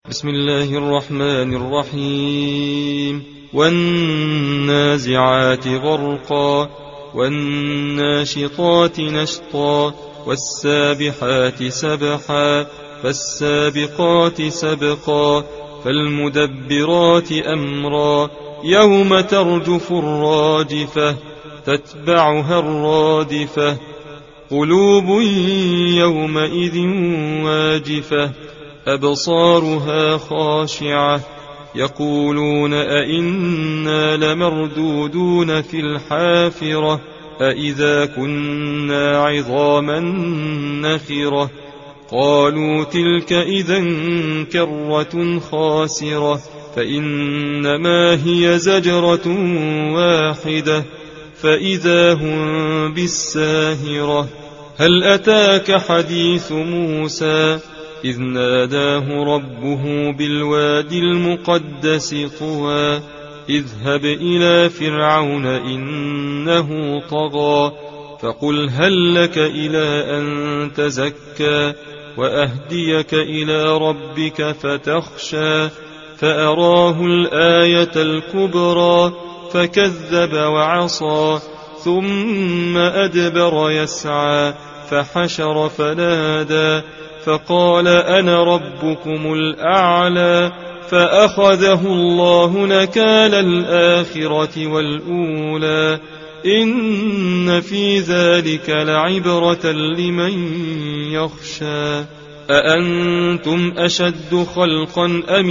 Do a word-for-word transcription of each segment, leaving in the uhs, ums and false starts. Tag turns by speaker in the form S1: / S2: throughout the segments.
S1: بسم الله الرحمن الرحيم. والنازعات غرقا والناشطات نشطا والسابحات سبحا فالسابقات سبقا فالمدبرات أمرا يوم ترجف الراجفة تتبعها الرادفة قلوب يومئذ واجفة أبصارها خاشعة يقولون أئنا لمردودون في الحافرة أئذا كنا عظاما نخرة قالوا تلك إذا كرة خاسرة فإنما هي زجرة واحدة فإذا هم بالساهرة. هل أتاك حديث موسى إذ ناداه ربه بالوادي المقدس طوى اذهب إلى فرعون إنه طغى فقل هل لك إلى أن تزكى وأهديك إلى ربك فتخشى فأراه الآية الكبرى فكذب وعصى ثم أدبر يسعى فحشر فنادى فقال أنا ربكم الأعلى فأخذه الله نكال الآخرة والأولى إن في ذلك لعبرة لمن يخشى. أأنتم أشد خلقا أم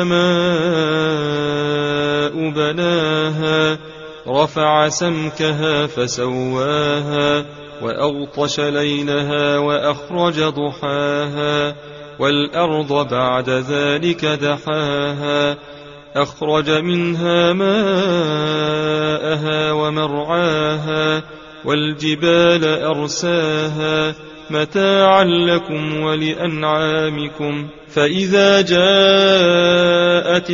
S1: السماء بناها رفع سمكها فسواها وأغطش ليلها وأخرج ضحاها والأرض بعد ذلك دحاها أخرج منها ماءها ومرعاها والجبال أرساها متاعا لكم ولأنعامكم فإذا جاءت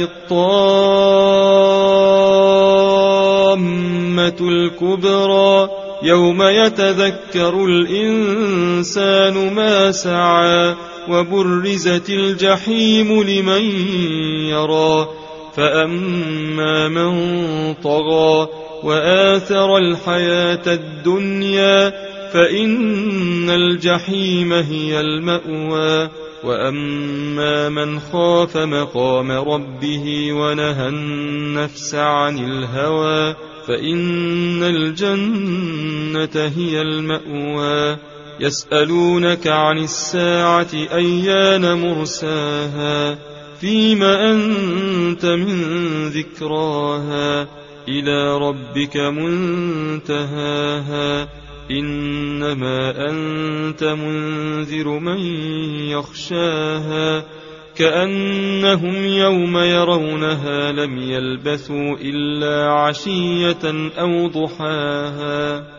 S1: الطامة الكبرى يوم يتذكر الإنسان ما سعى وبرزت الجحيم لمن يرى فأما من طغى وآثر الحياة الدنيا فإن الجحيم هي المأوى وأما من خاف مقام ربه ونهى النفس عن الهوى فإن الجنة هي المأوى. يسألونك عن الساعة أيان مرساها فيم أنت من ذكراها إلى ربك منتهاها إنما أنت منذر من يخشاها كأنهم يوم يرونها لم يلبثوا إلا عشية أو ضحاها.